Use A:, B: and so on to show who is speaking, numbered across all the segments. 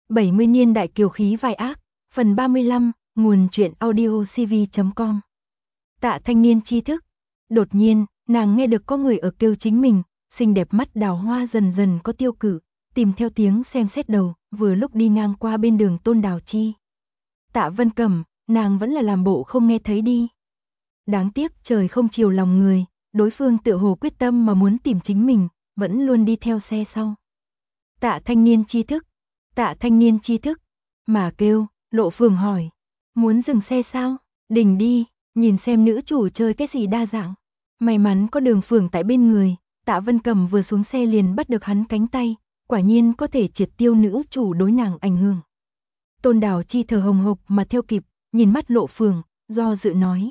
A: 70 niên đại kiều khí vai ác, phần 35, nguồn truyện audio cv.com. Tạ thanh niên tri thức. Đột nhiên, nàng nghe được có người ở kêu chính mình, xinh đẹp mắt đào hoa dần dần có tiêu cự, tìm theo tiếng xem xét đầu, vừa lúc đi ngang qua bên đường Tôn Đào Chi. Tạ Vân Cẩm, nàng vẫn là làm bộ không nghe thấy đi. Đáng tiếc trời không chiều lòng người, đối phương tựa hồ quyết tâm mà muốn tìm chính mình, vẫn luôn đi theo xe sau. Tạ thanh niên tri thức, Tạ thanh niên tri thức, mà kêu, Lộ Phường hỏi, muốn dừng xe sao? Đình đi, nhìn xem nữ chủ chơi cái gì đa dạng. May mắn có Đường Phường tại bên người, Tạ Vân Cẩm vừa xuống xe liền bắt được hắn cánh tay, quả nhiên có thể triệt tiêu nữ chủ đối nàng ảnh hưởng. Tôn Đào Chi thở hồng hộc mà theo kịp, nhìn mắt Lộ Phường, do dự nói.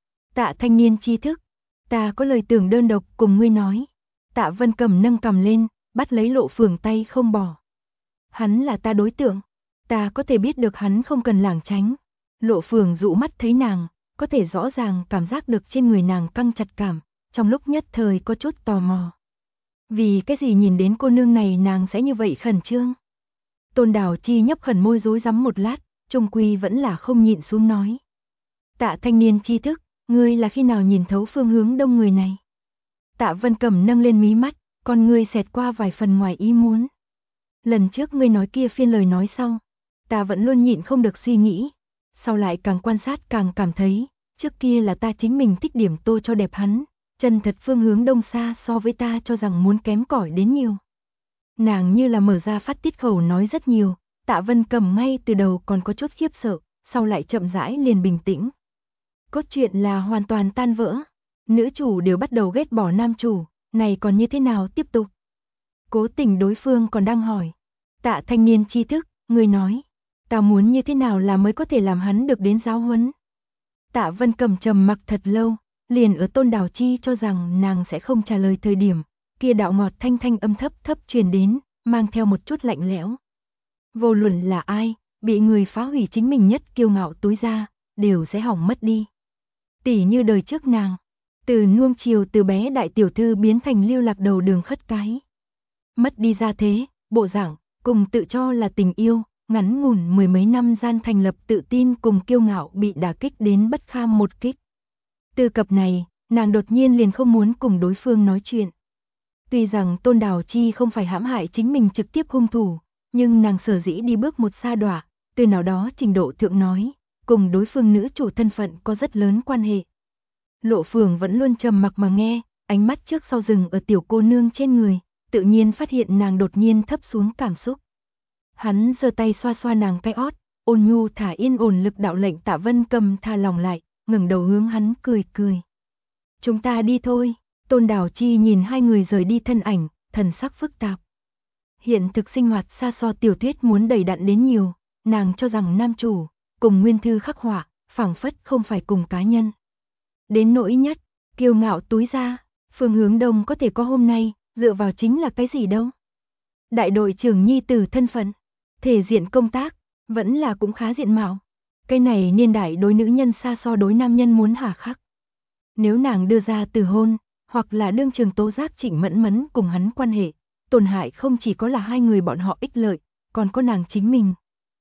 A: Tạ thanh niên tri thức, ta có lời tưởng đơn độc cùng ngươi nói. Tạ Vân Cẩm nâng cằm lên, bắt lấy Lộ Phường tay không bỏ. Hắn là ta đối tượng, ta có thể biết được hắn không cần lảng tránh. Lộ Phường dụ mắt thấy nàng, có thể rõ ràng cảm giác được trên người nàng căng chặt cảm, trong lúc nhất thời có chút tò mò. Vì cái gì nhìn đến cô nương này nàng sẽ như vậy khẩn trương? Tôn Đào Chi nhấp khẩn môi rối rắm một lát, chung quy vẫn là không nhịn xuống nói. Tạ thanh niên tri thức, ngươi là khi nào nhìn thấu phương hướng đông người này? Tạ Vân Cẩm nâng lên mí mắt, con ngươi xẹt qua vài phần ngoài ý muốn. Lần trước ngươi nói kia phiên lời nói sau, ta vẫn luôn nhịn không được suy nghĩ, sau lại càng quan sát càng cảm thấy, trước kia là ta chính mình thích điểm tô cho đẹp hắn, chân thật phương hướng đông xa so với ta cho rằng muốn kém cỏi đến nhiều. Nàng như là mở ra phát tiết khẩu nói rất nhiều, Tạ Vân Cẩm ngay từ đầu còn có chút khiếp sợ, sau lại chậm rãi liền bình tĩnh. Cốt truyện là hoàn toàn tan vỡ, nữ chủ đều bắt đầu ghét bỏ nam chủ, này còn như thế nào tiếp tục? Cố tình đối phương còn đang hỏi. Tạ thanh niên tri thức, người nói, ta muốn như thế nào là mới có thể làm hắn được đến giáo huấn? Tạ Vân Cẩm trầm mặc thật lâu, liền ở Tôn Đào Chi cho rằng nàng sẽ không trả lời thời điểm, kia đạo ngọt thanh thanh âm thấp thấp truyền đến, mang theo một chút lạnh lẽo. Vô luận là ai, bị người phá hủy chính mình nhất kiêu ngạo túi ra, đều sẽ hỏng mất đi. Tỷ như đời trước nàng, từ nuông chiều từ bé đại tiểu thư biến thành lưu lạc đầu đường khất cái. Mất đi gia thế, bộ dạng, cùng tự cho là tình yêu, ngắn ngủn mười mấy năm gian thành lập tự tin cùng kiêu ngạo bị đả kích đến bất kham một kích. Từ cập này, nàng đột nhiên liền không muốn cùng đối phương nói chuyện. Tuy rằng Tôn Đào Chi không phải hãm hại chính mình trực tiếp hung thủ, nhưng nàng sở dĩ đi bước một xa đọa, từ nào đó trình độ thượng nói, cùng đối phương nữ chủ thân phận có rất lớn quan hệ. Lộ Phường vẫn luôn trầm mặc mà nghe, ánh mắt trước sau dừng ở tiểu cô nương trên người, tự nhiên phát hiện nàng đột nhiên thấp xuống cảm xúc. Hắn giơ tay xoa xoa nàng cái ót, ôn nhu thả yên ổn lực đạo lệnh Tạ Vân Cẩm tha lòng lại, ngẩng đầu hướng hắn cười cười. Chúng ta đi thôi. Tôn Đào Chi nhìn hai người rời đi thân ảnh, thần sắc phức tạp. Hiện thực sinh hoạt xa so tiểu thuyết muốn đầy đặn đến nhiều, nàng cho rằng nam chủ, cùng nguyên thư khắc họa, phảng phất không phải cùng cá nhân. Đến nỗi nhất, kiêu ngạo túi ra, phương hướng đông có thể có hôm nay, dựa vào chính là cái gì đâu. Đại đội trưởng nhi tử thân phận, thể diện công tác, vẫn là cũng khá diện mạo. Cái này niên đại đối nữ nhân xa so đối nam nhân muốn hà khắc. Nếu nàng đưa ra từ hôn, hoặc là đương trường tố giác Trịnh Mẫn Mẫn cùng hắn quan hệ, tổn hại không chỉ có là hai người bọn họ ích lợi, còn có nàng chính mình.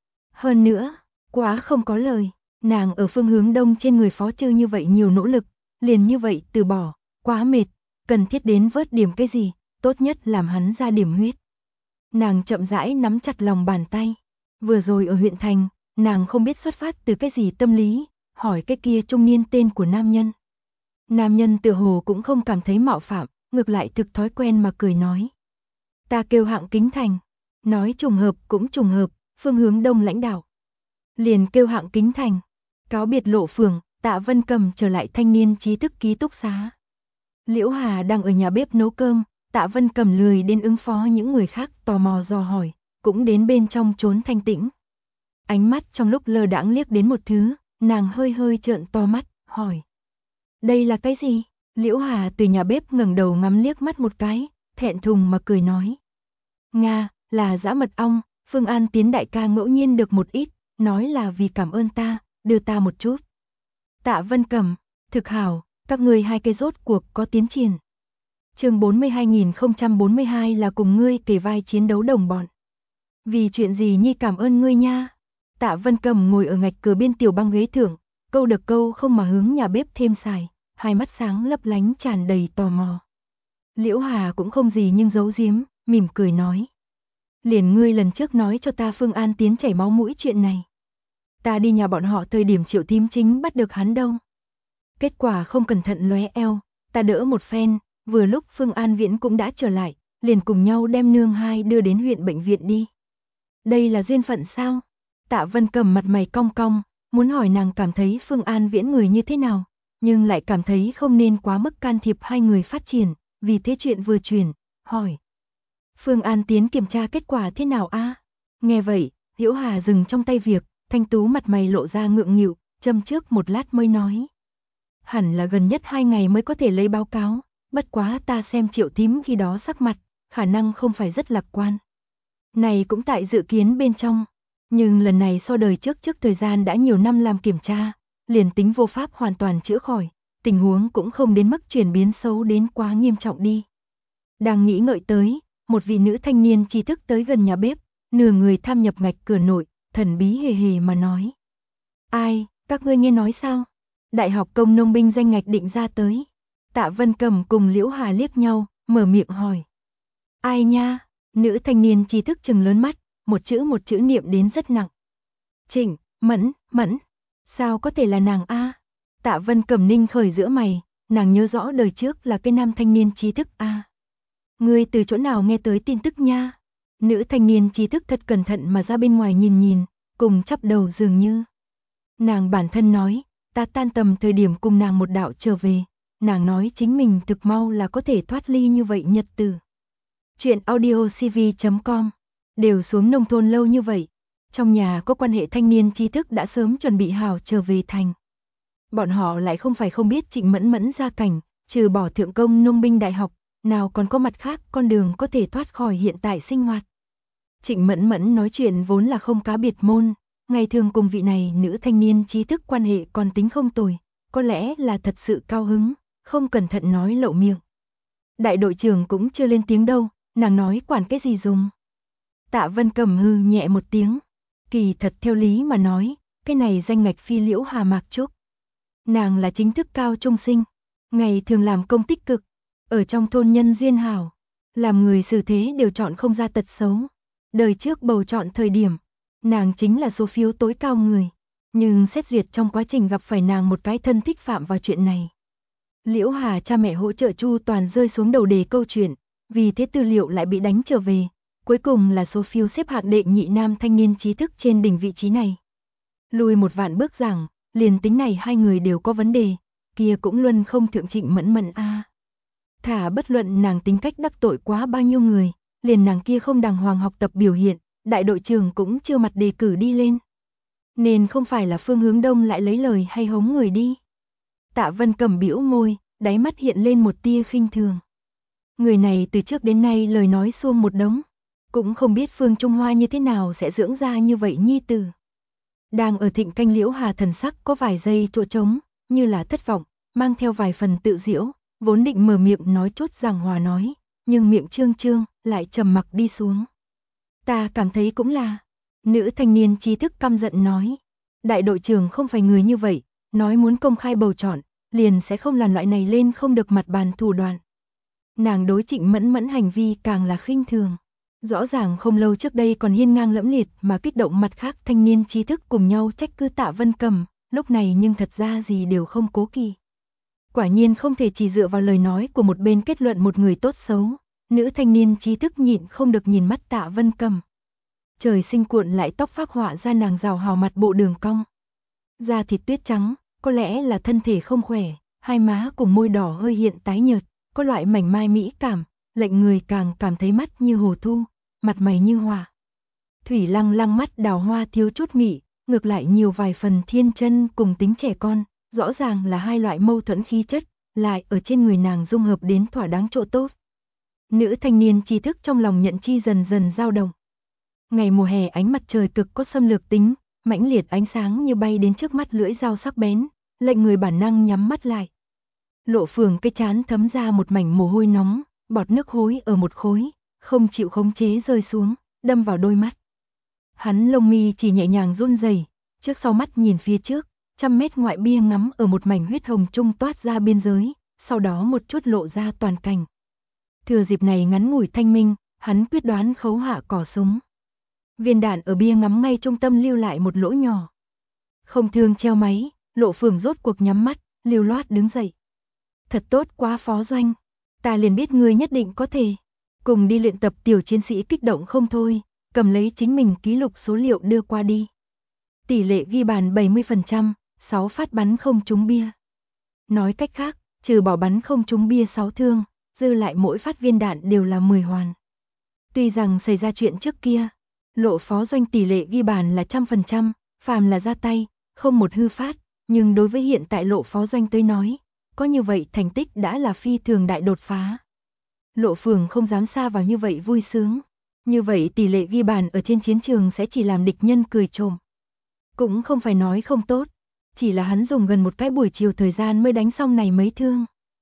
A: Hơn nữa, quá không có lời, nàng ở phương hướng đông trên người Phó Trư như vậy nhiều nỗ lực, liền như vậy từ bỏ, quá mệt, cần thiết đến vớt điểm cái gì, tốt nhất làm hắn ra điểm huyết. Nàng chậm rãi nắm chặt lòng bàn tay, vừa rồi ở huyện thành, nàng không biết xuất phát từ cái gì tâm lý, hỏi cái kia trung niên tên của nam nhân. Nam nhân tựa hồ cũng không cảm thấy mạo phạm, ngược lại thực thói quen mà cười nói. Ta kêu Hạng Kính Thành, nói trùng hợp cũng trùng hợp, phương hướng đông lãnh đạo. Liền kêu Hạng Kính Thành, cáo biệt Lộ Phường, Tạ Vân Cẩm trở lại thanh niên trí thức ký túc xá. Liễu Hà đang ở nhà bếp nấu cơm, Tạ Vân Cẩm lười đến ứng phó những người khác tò mò dò hỏi, cũng đến bên trong trốn thanh tĩnh. Ánh mắt trong lúc lơ đãng liếc đến một thứ, nàng hơi hơi trợn to mắt, hỏi. Đây là cái gì? Liễu Hà từ nhà bếp ngẩng đầu ngắm liếc mắt một cái, thẹn thùng mà cười nói. Nga, là dã mật ong, Phương An Tiến đại ca ngẫu nhiên được một ít, nói là vì cảm ơn ta, đưa ta một chút. Tạ Vân Cẩm, thực hảo, các ngươi hai cây rốt cuộc có tiến triển. Chương 40-2042 là cùng ngươi kề vai chiến đấu đồng bọn. Vì chuyện gì nhi cảm ơn ngươi nha. Tạ Vân Cầm ngồi ở ngạch cửa bên tiểu băng ghế thượng, câu được câu không mà hướng nhà bếp thêm xài, hai mắt sáng lấp lánh tràn đầy tò mò. Liễu Hà cũng không gì nhưng giấu giếm, mỉm cười nói. Liền ngươi lần trước nói cho ta Phương An Tiến chảy máu mũi chuyện này. Ta đi nhà bọn họ thời điểm Triệu Thím chính bắt được hắn đâu. Kết quả không cẩn thận lóe eo, ta đỡ một phen, vừa lúc Phương An Viễn cũng đã trở lại, liền cùng nhau đem nương hai đưa đến huyện bệnh viện đi. Đây là duyên phận sao? Tạ Vân Cầm mặt mày cong cong, muốn hỏi nàng cảm thấy Phương An Viễn người như thế nào, nhưng lại cảm thấy không nên quá mức can thiệp hai người phát triển, vì thế chuyện vừa chuyển, hỏi. Phương An Tiến kiểm tra kết quả thế nào a? Nghe vậy, Liễu Hà dừng trong tay việc, thanh tú mặt mày lộ ra ngượng nghịu, châm trước một lát mới nói. Hẳn là gần nhất 2 ngày mới có thể lấy báo cáo, bất quá ta xem Triệu Thím khi đó sắc mặt, khả năng không phải rất lạc quan. Này cũng tại dự kiến bên trong, nhưng lần này so đời trước thời gian đã nhiều năm làm kiểm tra, liền tính vô pháp hoàn toàn chữa khỏi, tình huống cũng không đến mức chuyển biến xấu đến quá nghiêm trọng đi. Đang nghĩ ngợi tới, một vị nữ thanh niên trí thức tới gần nhà bếp, nửa người tham nhập ngạch cửa nội, thần bí hề hề mà nói. Ai, các ngươi nghe nói sao? Đại học công nông binh danh ngạch định ra tới. Tạ Vân Cầm cùng Liễu Hà liếc nhau, mở miệng hỏi. Ai nha? Nữ thanh niên trí thức trừng lớn mắt, một chữ niệm đến rất nặng. Trịnh, Mẫn, sao có thể là nàng a? Tạ Vân Cầm ninh khởi giữa mày, nàng nhớ rõ đời trước là cái nam thanh niên trí thức a. Ngươi từ chỗ nào nghe tới tin tức nha? Nữ thanh niên trí thức thật cẩn thận mà ra bên ngoài nhìn, cùng chắp đầu dường như. Nàng bản thân nói, ta tan tầm thời điểm cùng nàng một đạo trở về, nàng nói chính mình thực mau là có thể thoát ly như vậy nhật từ. Chuyện audiocv.com, đều xuống nông thôn lâu như vậy, trong nhà có quan hệ thanh niên trí thức đã sớm chuẩn bị hào trở về thành. Bọn họ lại không phải không biết Trịnh Mẫn gia cảnh, trừ bỏ thượng công nông binh đại học, nào còn có mặt khác con đường có thể thoát khỏi hiện tại sinh hoạt. Trịnh Mẫn nói chuyện vốn là không cá biệt môn, ngày thường cùng vị này nữ thanh niên trí thức quan hệ còn tính không tồi, có lẽ là thật sự cao hứng, không cẩn thận nói lậu miệng. Đại đội trưởng cũng chưa lên tiếng đâu, nàng nói quản cái gì dùng. Tạ Vân Cầm hư nhẹ một tiếng, kỳ thật theo lý mà nói, cái này danh ngạch phi Liễu Hà Mạc Trúc. Nàng là chính thức cao trung sinh, ngày thường làm công tích cực, ở trong thôn nhân duyên hảo, làm người xử thế đều chọn không ra tật xấu. Đời trước bầu chọn thời điểm, nàng chính là số phiếu tối cao người, nhưng xét duyệt trong quá trình gặp phải nàng một cái thân thích phạm vào chuyện này. Liễu Hà cha mẹ hỗ trợ chu toàn rơi xuống đầu đề câu chuyện, vì thế tư liệu lại bị đánh trở về, cuối cùng là số phiếu xếp hạng đệ nhị nam thanh niên trí thức trên đỉnh vị trí này. Lùi một vạn bước rằng, liền tính này hai người đều có vấn đề, kia cũng luôn không thượng Trịnh Mẫn a. Thả bất luận nàng tính cách đắc tội quá bao nhiêu người, liền nàng kia không đàng hoàng học tập biểu hiện, đại đội trưởng cũng chưa mặt đề cử đi lên. Nên không phải là Phương Hướng Đông lại lấy lời hay hống người đi. Tạ Vân Cầm bĩu môi, đáy mắt hiện lên một tia khinh thường. Người này từ trước đến nay lời nói xuông một đống, cũng không biết Phương Trung Hoa như thế nào sẽ dưỡng ra như vậy nhi tử. Đang ở thịnh canh Liễu Hà thần sắc có vài giây chỗ trống, như là thất vọng, mang theo vài phần tự giễu, vốn định mở miệng nói chốt giảng hòa nói, nhưng miệng trương lại trầm mặc đi xuống. Ta cảm thấy cũng là, nữ thanh niên trí thức căm giận nói, đại đội trưởng không phải người như vậy, nói muốn công khai bầu chọn, liền sẽ không làm loại này lên không được mặt bàn thủ đoạn. Nàng đối Trịnh Mẫn hành vi càng là khinh thường. Rõ ràng không lâu trước đây còn hiên ngang lẫm liệt mà kích động mặt khác thanh niên trí thức cùng nhau trách cứ Tạ Vân Cầm, lúc này nhưng thật ra gì đều không cố kỵ. Quả nhiên không thể chỉ dựa vào lời nói của một bên kết luận một người tốt xấu, nữ thanh niên trí thức nhịn không được nhìn mắt Tạ Vân Cầm. Trời sinh cuộn lại tóc phác họa ra nàng rào hào mặt bộ đường cong. Da thịt tuyết trắng, có lẽ là thân thể không khỏe, hai má cùng môi đỏ hơi hiện tái nhợt, có loại mảnh mai mỹ cảm, lệnh người càng cảm thấy mắt như hồ thu, mặt mày như họa. Thủy lăng lăng mắt đào hoa thiếu chút mị, ngược lại nhiều vài phần thiên chân cùng tính trẻ con, rõ ràng là hai loại mâu thuẫn khí chất, lại ở trên người nàng dung hợp đến thỏa đáng chỗ tốt. Nữ thanh niên trí thức trong lòng nhận chi dần dần dao động. Ngày mùa hè ánh mặt trời cực có xâm lược tính, mãnh liệt ánh sáng như bay đến trước mắt lưỡi dao sắc bén, lệnh người bản năng nhắm mắt lại. Lộ Phường cái chán thấm ra một mảnh mồ hôi nóng, bọt nước hối ở một khối, không chịu khống chế rơi xuống, đâm vào đôi mắt. Hắn lông mi chỉ nhẹ nhàng run rẩy, trước sau mắt nhìn phía trước, 100 mét ngoại bia ngắm ở một mảnh huyết hồng trung toát ra biên giới, sau đó một chút lộ ra toàn cảnh. Thừa dịp này ngắn ngủi thanh minh, hắn quyết đoán khấu hạ cò súng. Viên đạn ở bia ngắm ngay trung tâm lưu lại một lỗ nhỏ. Không thương treo máy, Lộ Phường rốt cuộc nhắm mắt, lưu loát đứng dậy. Thật tốt quá Phó Doanh, ta liền biết ngươi nhất định có thể. Cùng đi luyện tập tiểu chiến sĩ kích động không thôi, cầm lấy chính mình ký lục số liệu đưa qua đi. Tỷ lệ ghi bàn 70%, 6 phát bắn không trúng bia. Nói cách khác, trừ bỏ bắn không trúng bia 6 thương, dư lại mỗi phát viên đạn đều là 10 hoàn. Tuy rằng xảy ra chuyện trước kia, Lộ Phó Doanh tỷ lệ ghi bàn là 100%, phàm là ra tay, không một hư phát, nhưng đối với hiện tại Lộ Phó Doanh tới nói, có như vậy thành tích đã là phi thường đại đột phá. Lộ Phường không dám xa vào như vậy vui sướng, như vậy tỷ lệ ghi bàn ở trên chiến trường sẽ chỉ làm địch nhân cười trộm. Cũng không phải nói không tốt, chỉ là hắn dùng gần một cái buổi chiều thời gian mới đánh xong này mấy thương.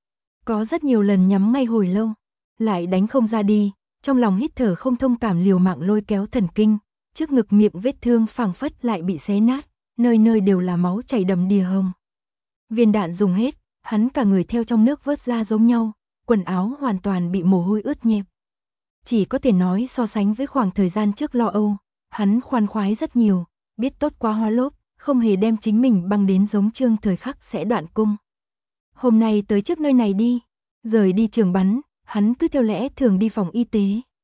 A: Có rất nhiều lần nhắm ngay hồi lâu, lại đánh không ra đi, trong lòng hít thở không thông cảm liều mạng lôi kéo thần kinh, trước ngực miệng vết thương phảng phất lại bị xé nát, nơi nơi đều là máu chảy đầm đìa hồng. Viên đạn dùng hết, hắn cả người theo trong nước vớt ra giống nhau, quần áo hoàn toàn bị mồ hôi ướt nhẹp. Chỉ có thể nói so sánh với khoảng thời gian trước lo âu, hắn khoan khoái rất nhiều, biết tốt quá hóa lốp, không hề đem chính mình băng đến giống Trương Thời Khắc sẽ đoạn cung. Hôm nay tới trước nơi này đi, rời đi trường bắn, hắn cứ theo lẽ thường đi phòng y tế.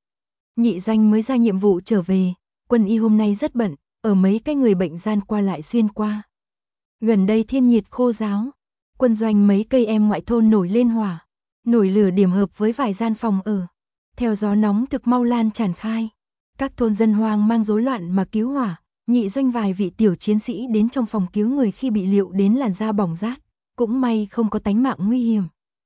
A: Nhị Doanh mới ra nhiệm vụ trở về, quân y hôm nay rất bận, ở mấy cái người bệnh gian qua lại xuyên qua. Gần đây thiên nhiệt khô ráo, quân doanh mấy cây em ngoại thôn nổi lên hỏa, nổi lửa điểm hợp với vài gian phòng ở. Theo gió nóng thực mau lan tràn khai, các thôn dân hoang mang rối loạn mà cứu hỏa, Nhị Doanh vài vị tiểu chiến sĩ đến trong phòng cứu người khi bị liệu đến làn da bỏng rát, cũng may không có tánh mạng nguy hiểm.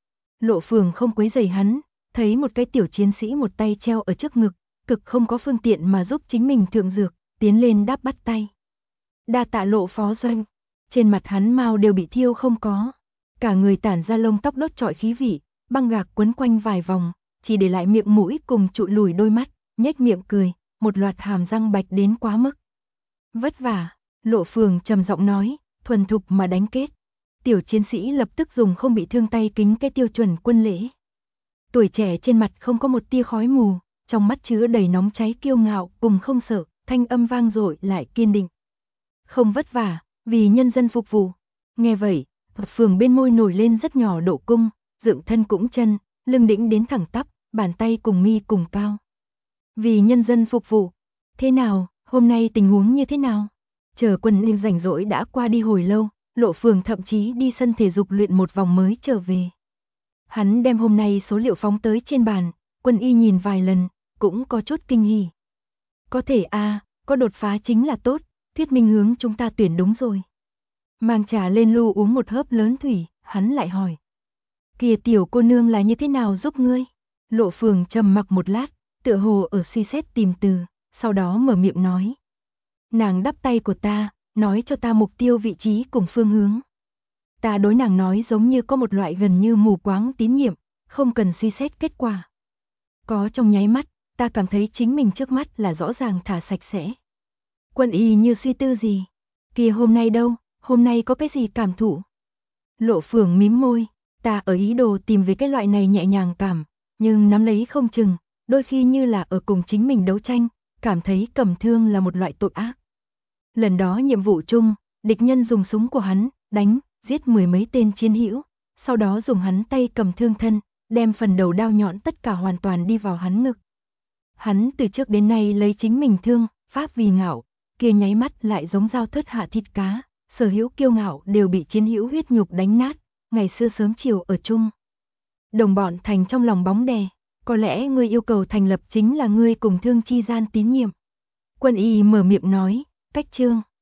A: Lộ Phường không quấy rầy hắn, thấy một cái tiểu chiến sĩ một tay treo ở trước ngực, cực không có phương tiện mà giúp chính mình thượng dược, tiến lên đáp bắt tay. Đa tạ Lộ Phó Doanh, trên mặt hắn mao đều bị thiêu không có, cả người tản ra lông tóc đốt trọi khí vị, băng gạc quấn quanh vài vòng, chỉ để lại miệng mũi cùng trụ lùi đôi mắt, nhếch miệng cười, một loạt hàm răng bạch đến quá mức. Vất vả, Lộ Phường trầm giọng nói, thuần thục mà đánh kết. Tiểu chiến sĩ lập tức dùng không bị thương tay kính cái tiêu chuẩn quân lễ. Tuổi trẻ trên mặt không có một tia khói mù, trong mắt chứa đầy nóng cháy kiêu ngạo cùng không sợ, thanh âm vang dội lại kiên định. Không vất vả, vì nhân dân phục vụ. Nghe vậy, Phường bên môi nổi lên rất nhỏ độ cung, dựng thân cũng chân, lưng đĩnh đến thẳng tắp, bàn tay cùng mi cùng cao. Vì nhân dân phục vụ. Thế nào, hôm nay tình huống như thế nào? Chờ quân linh rảnh rỗi đã qua đi hồi lâu, Lộ Phường thậm chí đi sân thể dục luyện một vòng mới trở về. Hắn đem hôm nay số liệu phóng tới trên bàn, quân y nhìn vài lần, cũng có chút kinh hỉ. Có thể có đột phá chính là tốt, thuyết minh hướng chúng ta tuyển đúng rồi. Mang trà lên lu uống một hớp lớn thủy, hắn lại hỏi. Kìa tiểu cô nương là như thế nào giúp ngươi? Lộ Phường trầm mặc một lát, tựa hồ ở suy xét tìm từ, sau đó mở miệng nói. Nàng đắp tay của ta, nói cho ta mục tiêu vị trí cùng phương hướng. Ta đối nàng nói giống như có một loại gần như mù quáng tín nhiệm, không cần suy xét kết quả. Có trong nháy mắt, ta cảm thấy chính mình trước mắt là rõ ràng thả sạch sẽ. Quân y như suy tư gì? Kìa hôm nay đâu, hôm nay có cái gì cảm thụ? Lộ Phường mím môi, ta ở ý đồ tìm về cái loại này nhẹ nhàng cảm, nhưng nắm lấy không chừng, đôi khi như là ở cùng chính mình đấu tranh, cảm thấy cầm thương là một loại tội ác. Lần đó nhiệm vụ chung, địch nhân dùng súng của hắn, đánh, giết 10 mấy tên chiến hữu, sau đó dùng hắn tay cầm thương thân, đem phần đầu đao nhọn tất cả hoàn toàn đi vào hắn ngực. Hắn từ trước đến nay lấy chính mình thương, pháp vì ngạo, kia nháy mắt lại giống dao thớt hạ thịt cá, sở hữu kiêu ngạo đều bị chiến hữu huyết nhục đánh nát, ngày xưa sớm chiều ở chung. Đồng bọn thành trong lòng bóng đè, có lẽ ngươi yêu cầu thành lập chính là ngươi cùng thương chi gian tín nhiệm. Quân y mở miệng nói, cách trương.